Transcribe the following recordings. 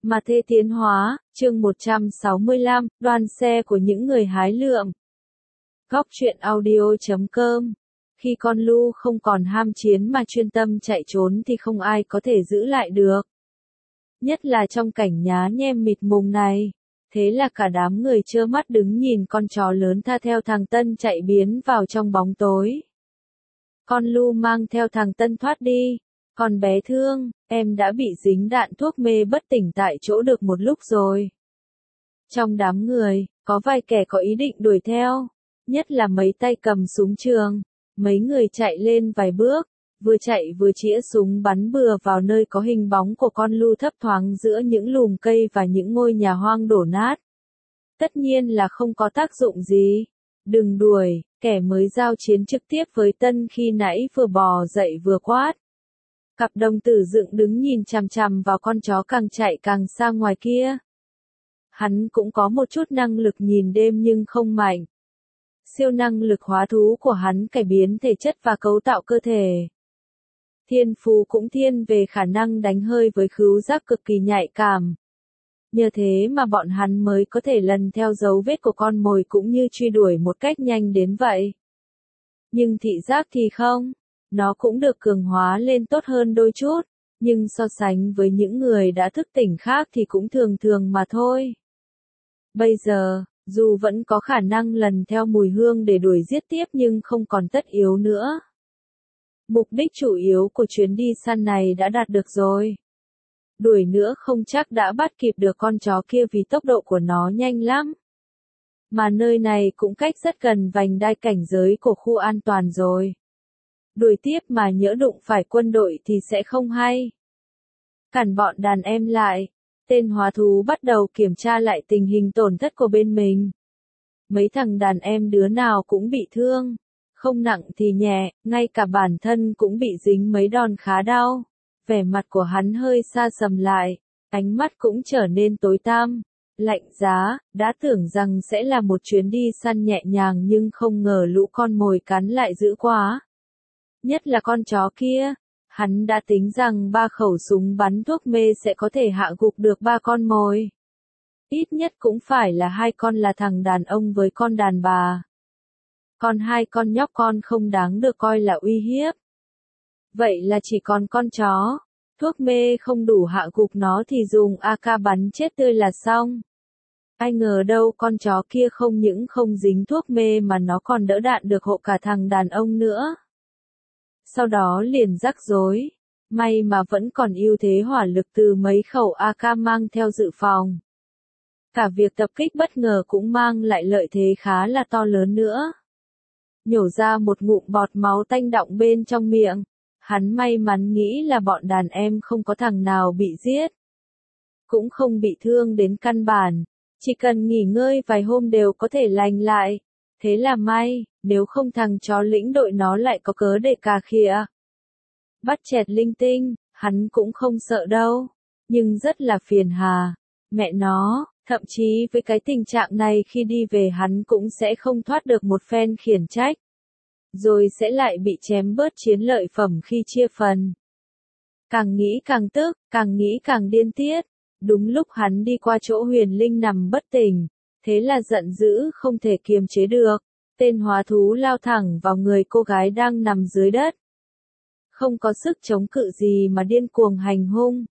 Mà Thê Tiến Hóa, chương 165, đoàn xe của những người hái lượm. Góc truyện audio.com. Khi con Lu không còn ham chiến mà chuyên tâm chạy trốn thì không ai có thể giữ lại được. Nhất là trong cảnh nhá nhem mịt mùng này. Thế là cả đám người trơ mắt đứng nhìn con chó lớn tha theo thằng Tân chạy biến vào trong bóng tối. Con Lu mang theo thằng Tân thoát đi. Con bé thương, em đã bị dính đạn thuốc mê bất tỉnh tại chỗ được một lúc rồi. Trong đám người, có vài kẻ có ý định đuổi theo, nhất là mấy tay cầm súng trường. Mấy người chạy lên vài bước, vừa chạy vừa chĩa súng bắn bừa vào nơi có hình bóng của con Lu thấp thoáng giữa những lùm cây và những ngôi nhà hoang đổ nát. Tất nhiên là không có tác dụng gì. Đừng đuổi, kẻ mới giao chiến trực tiếp với Tân khi nãy vừa bò dậy vừa quát. Cặp đồng tử dựng đứng nhìn chằm chằm vào con chó càng chạy càng xa ngoài kia. Hắn cũng có một chút năng lực nhìn đêm nhưng không mạnh. Siêu năng lực hóa thú của hắn cải biến thể chất và cấu tạo cơ thể. Thiên phú cũng thiên về khả năng đánh hơi với khứu giác cực kỳ nhạy cảm. Nhờ thế mà bọn hắn mới có thể lần theo dấu vết của con mồi cũng như truy đuổi một cách nhanh đến vậy. Nhưng thị giác thì không. Nó cũng được cường hóa lên tốt hơn đôi chút, nhưng so sánh với những người đã thức tỉnh khác thì cũng thường thường mà thôi. Bây giờ, dù vẫn có khả năng lần theo mùi hương để đuổi giết tiếp nhưng không còn tất yếu nữa. Mục đích chủ yếu của chuyến đi săn này đã đạt được rồi. Đuổi nữa không chắc đã bắt kịp được con chó kia vì tốc độ của nó nhanh lắm. Mà nơi này cũng cách rất gần vành đai cảnh giới của khu an toàn rồi. Đuổi tiếp mà nhỡ đụng phải quân đội thì sẽ không hay. Cản bọn đàn em lại, tên hóa thú bắt đầu kiểm tra lại tình hình tổn thất của bên mình. Mấy thằng đàn em đứa nào cũng bị thương, không nặng thì nhẹ, ngay cả bản thân cũng bị dính mấy đòn khá đau. Vẻ mặt của hắn hơi xa sầm lại, ánh mắt cũng trở nên tối tăm, lạnh giá, đã tưởng rằng sẽ là một chuyến đi săn nhẹ nhàng nhưng không ngờ lũ con mồi cắn lại dữ quá. Nhất là con chó kia, hắn đã tính rằng 3 khẩu súng bắn thuốc mê sẽ có thể hạ gục được 3 con mồi. Ít nhất cũng phải là 2 con là thằng đàn ông với con đàn bà. Còn 2 con nhóc con không đáng được coi là uy hiếp. Vậy là chỉ còn con chó, thuốc mê không đủ hạ gục nó thì dùng AK bắn chết tươi là xong. Ai ngờ đâu con chó kia không những không dính thuốc mê mà nó còn đỡ đạn được hộ cả thằng đàn ông nữa. Sau đó liền rắc rối, may mà vẫn còn ưu thế hỏa lực từ mấy khẩu AK mang theo dự phòng. Cả việc tập kích bất ngờ cũng mang lại lợi thế khá là to lớn nữa. Nhổ ra một ngụm bọt máu tanh đọng bên trong miệng, hắn may mắn nghĩ là bọn đàn em không có thằng nào bị giết. Cũng không bị thương đến căn bản, chỉ cần nghỉ ngơi vài hôm đều có thể lành lại. Thế là may, nếu không thằng chó lĩnh đội nó lại có cớ để cà khịa. Bắt chẹt linh tinh, hắn cũng không sợ đâu, nhưng rất là phiền hà. Mẹ nó, thậm chí với cái tình trạng này khi đi về hắn cũng sẽ không thoát được một phen khiển trách. Rồi sẽ lại bị chém bớt chiến lợi phẩm khi chia phần. Càng nghĩ càng tức, càng nghĩ càng điên tiết. Đúng lúc hắn đi qua chỗ Huyền Linh nằm bất tỉnh. Thế là giận dữ không thể kiềm chế được, tên hóa thú lao thẳng vào người cô gái đang nằm dưới đất. Không có sức chống cự gì mà điên cuồng hành hung.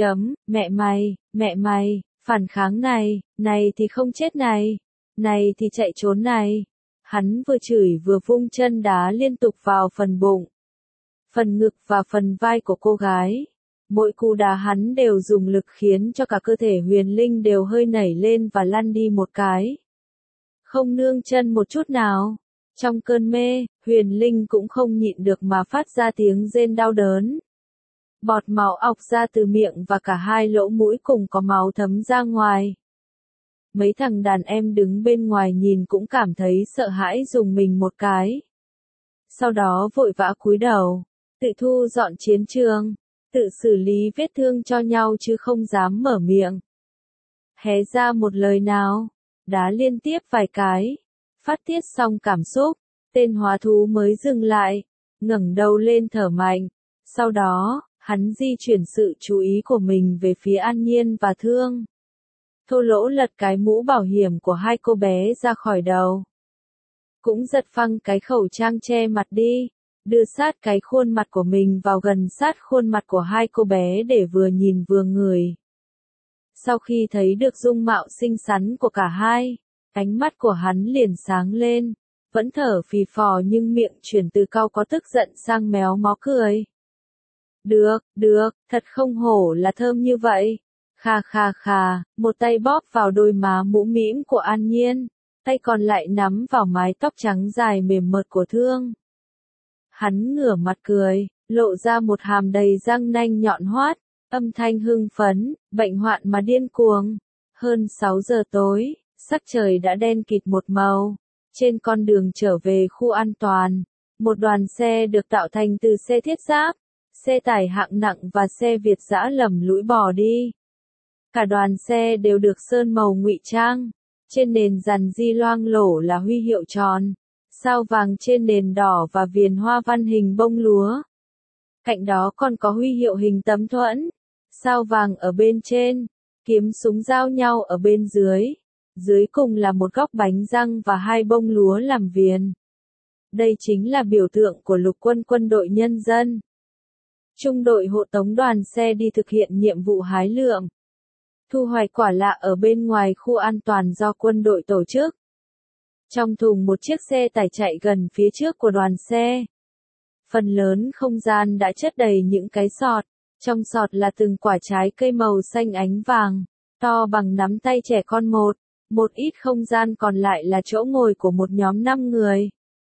Mẹ mày, phản kháng này thì không chết này thì chạy trốn này. Hắn vừa chửi vừa vung chân đá liên tục vào phần bụng, phần ngực và phần vai của cô gái. Mỗi cú đá hắn đều dùng lực khiến cho cả cơ thể Huyền Linh đều hơi nảy lên và lăn đi một cái. Không nương chân một chút nào. Trong cơn mê, Huyền Linh cũng không nhịn được mà phát ra tiếng rên đau đớn. Bọt máu ọc ra từ miệng và cả 2 lỗ mũi cùng có máu thấm ra ngoài. Mấy thằng đàn em đứng bên ngoài nhìn cũng cảm thấy sợ hãi rùng mình một cái. Sau đó vội vã cúi đầu, tự thu dọn chiến trường. Tự xử lý vết thương cho nhau chứ không dám mở miệng. Hé ra một lời nào, đá liên tiếp vài cái. Phát tiết xong cảm xúc, tên hóa thú mới dừng lại, ngẩng đầu lên thở mạnh. Sau đó, Hắn di chuyển sự chú ý của mình về phía An Nhiên và Thương. Thô Lỗ lật cái mũ bảo hiểm của hai cô bé ra khỏi đầu. Cũng giật phăng cái khẩu trang che mặt đi, đưa sát cái khuôn mặt của mình vào gần sát khuôn mặt của hai cô bé để vừa nhìn vừa ngửi. Sau khi thấy được dung mạo xinh xắn của cả hai, ánh mắt của hắn liền sáng lên, vẫn thở phì phò nhưng miệng chuyển từ cau có tức giận sang méo mó cười. Được, thật không hổ là thơm như vậy. Khà, một tay bóp vào đôi má mũm mĩm của An Nhiên, tay còn lại nắm vào mái tóc trắng dài mềm mượt của Thương. Hắn ngửa mặt cười, lộ ra một hàm đầy răng nanh nhọn hoắt, âm thanh hưng phấn, bệnh hoạn mà điên cuồng. Hơn 6 giờ tối, sắc trời đã đen kịt một màu. Trên con đường trở về khu an toàn, một đoàn xe được tạo thành từ xe thiết giáp, xe tải hạng nặng và xe Việt dã lầm lũi bò đi. Cả đoàn xe đều được sơn màu ngụy trang, trên nền dàn di loang lổ là huy hiệu tròn, sao vàng trên nền đỏ và viền hoa văn hình bông lúa. Cạnh đó còn có huy hiệu hình tấm thuẫn, sao vàng ở bên trên, kiếm súng giao nhau ở bên dưới. Dưới cùng là một góc bánh răng và hai bông lúa làm viền. Đây chính là biểu tượng của lục quân quân đội nhân dân. Trung đội hộ tống đoàn xe đi thực hiện nhiệm vụ hái lượm, thu hoạch quả lạ ở bên ngoài khu an toàn do quân đội tổ chức. Trong thùng một chiếc xe tải chạy gần phía trước của đoàn xe. Phần lớn không gian đã chất đầy những cái sọt, trong sọt là từng quả trái cây màu xanh ánh vàng, to bằng nắm tay trẻ con một ít không gian còn lại là chỗ ngồi của một nhóm 5 người.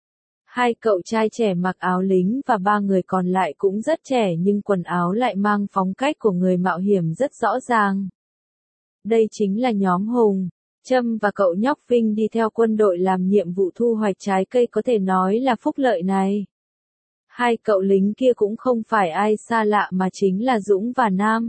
2 cậu trai trẻ mặc áo lính và 3 người còn lại cũng rất trẻ nhưng quần áo lại mang phong cách của người mạo hiểm rất rõ ràng. Đây chính là nhóm Hùng, Trâm và cậu nhóc Vinh đi theo quân đội làm nhiệm vụ thu hoạch trái cây có thể nói là phúc lợi này. 2 cậu lính kia cũng không phải ai xa lạ mà chính là Dũng và Nam.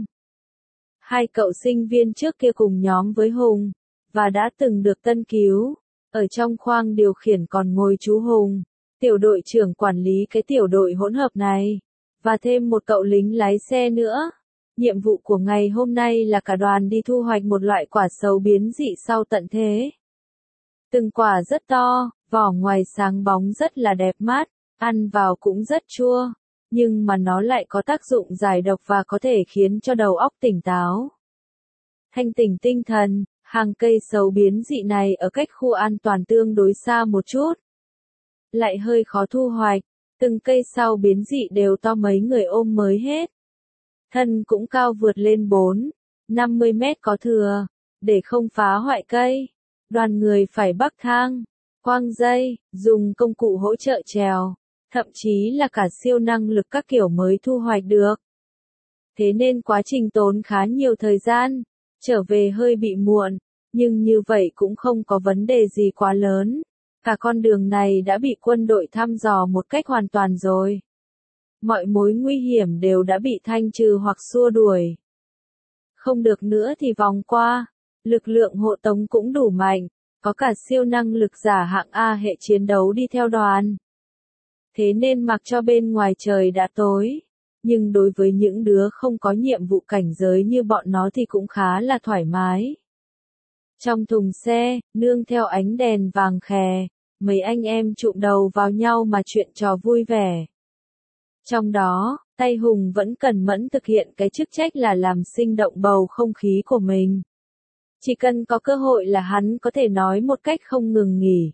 2 cậu sinh viên trước kia cùng nhóm với Hùng, và đã từng được tân cứu. Ở trong khoang điều khiển còn ngồi chú Hùng, tiểu đội trưởng quản lý cái tiểu đội hỗn hợp này, và thêm một cậu lính lái xe nữa. Nhiệm vụ của ngày hôm nay là cả đoàn đi thu hoạch một loại quả sấu biến dị sau tận thế. Từng quả rất to, vỏ ngoài sáng bóng rất là đẹp mắt, ăn vào cũng rất chua, nhưng mà nó lại có tác dụng giải độc và có thể khiến cho đầu óc tỉnh táo, thanh tỉnh tinh thần. Hàng cây sấu biến dị này ở cách khu an toàn tương đối xa một chút, lại hơi khó thu hoạch, từng cây sau biến dị đều to mấy người ôm mới hết. Thân cũng cao vượt lên 4-50 mét có thừa, để không phá hoại cây. Đoàn người phải bắc thang, quăng dây, dùng công cụ hỗ trợ trèo, thậm chí là cả siêu năng lực các kiểu mới thu hoạch được. Thế nên quá trình tốn khá nhiều thời gian, trở về hơi bị muộn, nhưng như vậy cũng không có vấn đề gì quá lớn. Cả con đường này đã bị quân đội thăm dò một cách hoàn toàn rồi. Mọi mối nguy hiểm đều đã bị thanh trừ hoặc xua đuổi. Không được nữa thì vòng qua. Lực lượng hộ tống cũng đủ mạnh, có cả siêu năng lực giả hạng A hệ chiến đấu đi theo đoàn. Thế nên mặc cho bên ngoài trời đã tối, nhưng đối với những đứa không có nhiệm vụ cảnh giới như bọn nó thì cũng khá là thoải mái. Trong thùng xe, nương theo ánh đèn vàng khè, mấy anh em chụm đầu vào nhau mà chuyện trò vui vẻ. Trong đó, tay Hùng vẫn cẩn mẫn thực hiện cái chức trách là làm sinh động bầu không khí của mình. Chỉ cần có cơ hội là hắn có thể nói một cách không ngừng nghỉ.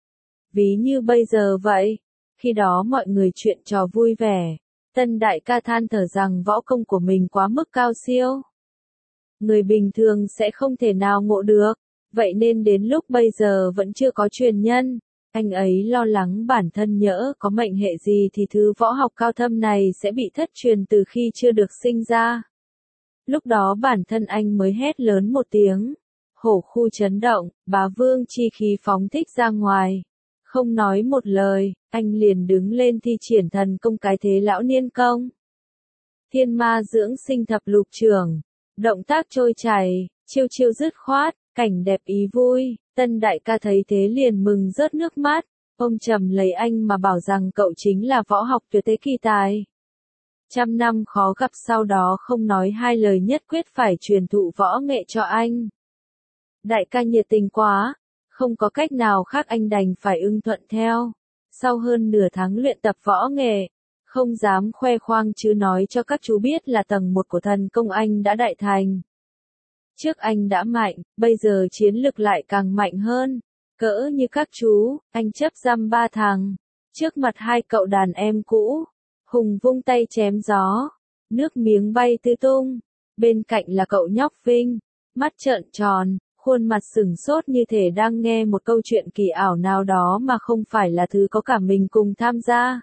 Ví như bây giờ vậy, khi đó mọi người chuyện trò vui vẻ, Tân đại ca than thở rằng võ công của mình quá mức cao siêu. Người bình thường sẽ không thể nào ngộ được, vậy nên đến lúc bây giờ vẫn chưa có truyền nhân. Anh ấy lo lắng bản thân nhỡ có mệnh hệ gì thì thứ võ học cao thâm này sẽ bị thất truyền từ khi chưa được sinh ra. Lúc đó bản thân anh mới hét lớn một tiếng. Hổ khu chấn động, bá vương chi khí phóng thích ra ngoài. Không nói một lời, anh liền đứng lên thi triển thần công cái thế lão niên công. Thiên ma dưỡng sinh thập lục trưởng. Động tác trôi chảy, chiêu chiêu dứt khoát, cảnh đẹp ý vui. Tân đại ca thấy thế liền mừng rớt nước mắt. Ông trầm lấy anh mà bảo rằng cậu chính là võ học tuyệt thế kỳ tài. trăm năm khó gặp sau đó không nói hai lời nhất quyết phải truyền thụ võ nghệ cho anh. Đại ca nhiệt tình quá, không có cách nào khác anh đành phải ưng thuận theo. Sau hơn nửa tháng luyện tập võ nghệ, không dám khoe khoang chứ nói cho các chú biết là tầng 1 của thần công anh đã đại thành. Trước anh đã mạnh, bây giờ chiến lực lại càng mạnh hơn. Cỡ như các chú, anh chấp giam 3 thằng. Trước mặt 2 cậu đàn em cũ, Hùng vung tay chém gió. Nước miếng bay tứ tung. Bên cạnh là cậu nhóc Vinh, mắt trợn tròn, khuôn mặt sửng sốt như thể đang nghe một câu chuyện kỳ ảo nào đó mà không phải là thứ có cả mình cùng tham gia.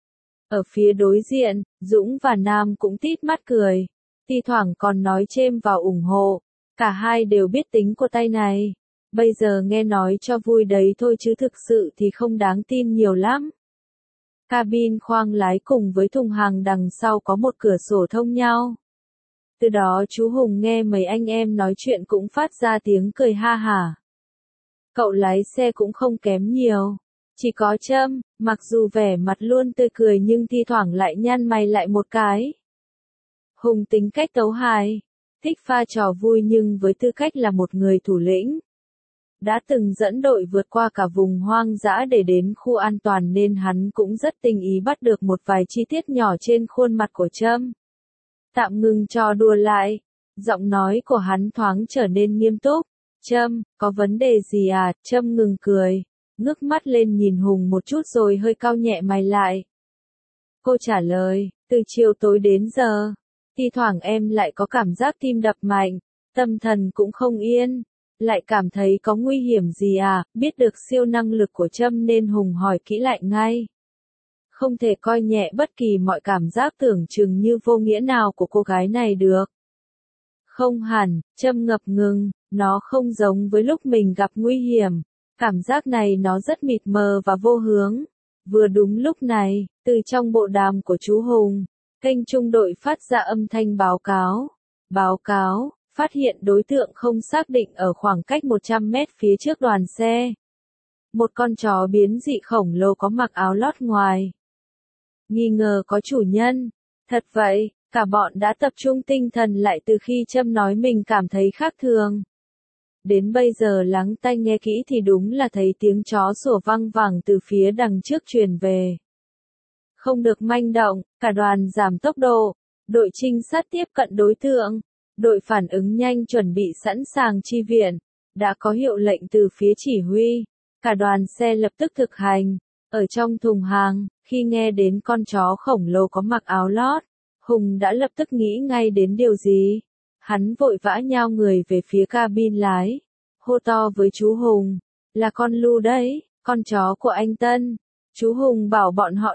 Ở phía đối diện, Dũng và Nam cũng tít mắt cười, thi thoảng còn nói chêm vào ủng hộ. Cả hai đều biết tính của tay này. Bây giờ nghe nói cho vui đấy thôi chứ thực sự thì không đáng tin nhiều lắm. Cabin khoang lái cùng với thùng hàng đằng sau có một cửa sổ thông nhau. Từ đó chú Hùng nghe mấy anh em nói chuyện cũng phát ra tiếng cười ha hả. Cậu lái xe cũng không kém nhiều. Chỉ có Trâm, mặc dù vẻ mặt luôn tươi cười nhưng thi thoảng lại nhăn mày lại một cái. Hùng tính cách tấu hài, thích pha trò vui nhưng với tư cách là một người thủ lĩnh. Đã từng dẫn đội vượt qua cả vùng hoang dã để đến khu an toàn nên hắn cũng rất tinh ý bắt được một vài chi tiết nhỏ trên khuôn mặt của Trâm. Tạm ngừng trò đùa lại, giọng nói của hắn thoáng trở nên nghiêm túc. Trâm, có vấn đề gì à? Trâm ngừng cười, ngước mắt lên nhìn Hùng một chút rồi hơi cau nhẹ mày lại. Cô trả lời, từ chiều tối đến giờ, thi thoảng em lại có cảm giác tim đập mạnh, tâm thần cũng không yên, lại cảm thấy có nguy hiểm gì à? Biết được siêu năng lực của Trâm nên Hùng hỏi kỹ lại ngay. Không thể coi nhẹ bất kỳ mọi cảm giác tưởng chừng như vô nghĩa nào của cô gái này được. Không hẳn, Trâm ngập ngừng, nó không giống với lúc mình gặp nguy hiểm. Cảm giác này nó rất mịt mờ và vô hướng. Vừa đúng lúc này, từ trong bộ đàm của chú Hùng, kênh trung đội phát ra âm thanh báo cáo. Báo cáo, phát hiện đối tượng không xác định ở khoảng cách 100 mét phía trước đoàn xe. Một con chó biến dị khổng lồ có mặc áo lót ngoài. Nghi ngờ có chủ nhân. Thật vậy, cả bọn đã tập trung tinh thần lại từ khi Trâm nói mình cảm thấy khác thường. Đến bây giờ lắng tai nghe kỹ thì đúng là thấy tiếng chó sủa văng vẳng từ phía đằng trước truyền về. Không được manh động, cả đoàn giảm tốc độ. Đội trinh sát tiếp cận đối tượng. Đội phản ứng nhanh chuẩn bị sẵn sàng chi viện. Đã có hiệu lệnh từ phía chỉ huy. Cả đoàn xe lập tức thực hành. Ở trong thùng hàng, khi nghe đến con chó khổng lồ có mặc áo lót, Hùng đã lập tức nghĩ ngay đến điều gì. Hắn vội vã nhao người về phía cabin lái, hô to với chú Hùng, là con Lu đấy, con chó của anh Tân. Chú Hùng bảo bọn họ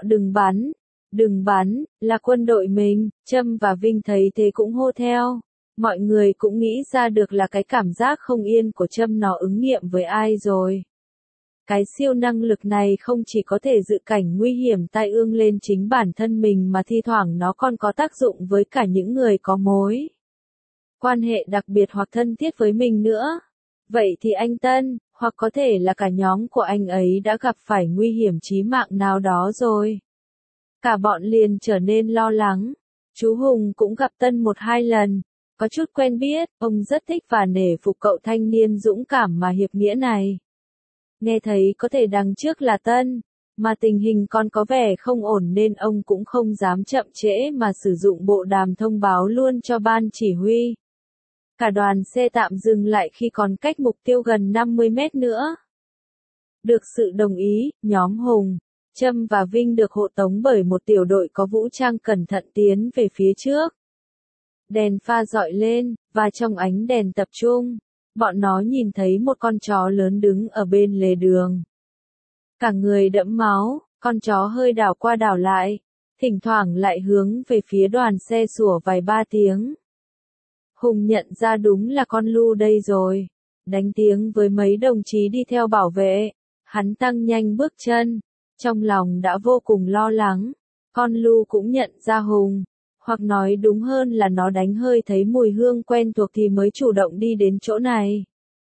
đừng bắn, là quân đội mình. Trâm và Vinh thấy thế cũng hô theo. Mọi người cũng nghĩ ra được là cái cảm giác không yên của Trâm nó ứng nghiệm với ai rồi. Cái siêu năng lực này không chỉ có thể dự cảnh nguy hiểm tai ương lên chính bản thân mình mà thi thoảng nó còn có tác dụng với cả những người có mối quan hệ đặc biệt hoặc thân thiết với mình nữa. Vậy thì anh Tân, hoặc có thể là cả nhóm của anh ấy đã gặp phải nguy hiểm chí mạng nào đó rồi. Cả bọn liền trở nên lo lắng. Chú Hùng cũng gặp Tân 1-2 lần, có chút quen biết, ông rất thích và nể phục cậu thanh niên dũng cảm mà hiệp nghĩa này. Nghe thấy có thể đằng trước là Tân, mà tình hình còn có vẻ không ổn nên ông cũng không dám chậm trễ mà sử dụng bộ đàm thông báo luôn cho ban chỉ huy. Cả đoàn xe tạm dừng lại khi còn cách mục tiêu gần 50 mét nữa. Được sự đồng ý, nhóm Hùng, Trâm và Vinh được hộ tống bởi một tiểu đội có vũ trang cẩn thận tiến về phía trước. Đèn pha dọi lên, và trong ánh đèn tập trung, bọn nó nhìn thấy một con chó lớn đứng ở bên lề đường. Cả người đẫm máu, con chó hơi đảo qua đảo lại, thỉnh thoảng lại hướng về phía đoàn xe sủa vài ba tiếng. Hùng nhận ra đúng là con Lu đây rồi. Đánh tiếng với mấy đồng chí đi theo bảo vệ, hắn tăng nhanh bước chân, trong lòng đã vô cùng lo lắng. Con Lu cũng nhận ra Hùng, hoặc nói đúng hơn là nó đánh hơi thấy mùi hương quen thuộc thì mới chủ động đi đến chỗ này.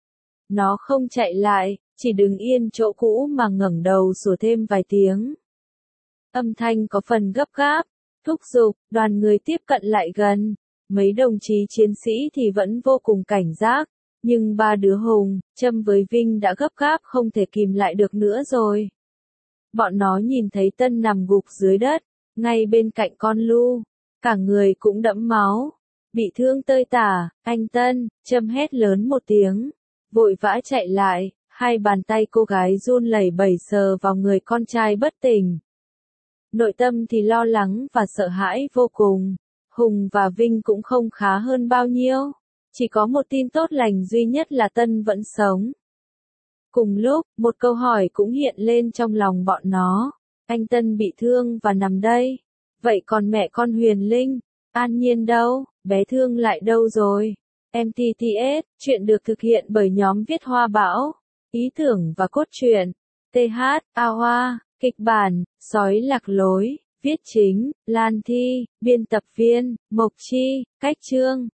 Nó không chạy lại, chỉ đứng yên chỗ cũ mà ngẩng đầu sủa thêm vài tiếng. Âm thanh có phần gấp gáp, thúc giục, đoàn người tiếp cận lại gần. Mấy đồng chí chiến sĩ thì vẫn vô cùng cảnh giác. Nhưng ba đứa Hùng, Trâm với Vinh đã gấp gáp không thể kìm lại được nữa rồi. Bọn nó nhìn thấy Tân nằm gục dưới đất, ngay bên cạnh con Lu. Cả người cũng đẫm máu. Bị thương tơi tả, anh Tân, Trâm hét lớn một tiếng. Vội vã chạy lại, hai bàn tay cô gái run lẩy bẩy sờ vào người con trai bất tỉnh. Nội tâm thì lo lắng và sợ hãi vô cùng. Hùng và Vinh cũng không khá hơn bao nhiêu. Chỉ có một tin tốt lành duy nhất là Tân vẫn sống. Cùng lúc, một câu hỏi cũng hiện lên trong lòng bọn nó. Anh Tân bị thương và nằm đây. Vậy còn mẹ con Huyền Linh, An Nhiên đâu, bé Thương lại đâu rồi? MTTS, chuyện được thực hiện bởi nhóm viết Hoa Bão. Ý tưởng và cốt truyện. TH, A Hoa, kịch bản, Sói Lạc Lối, viết chính, Lan Thi, biên tập viên, Mộc Chi, cách chương.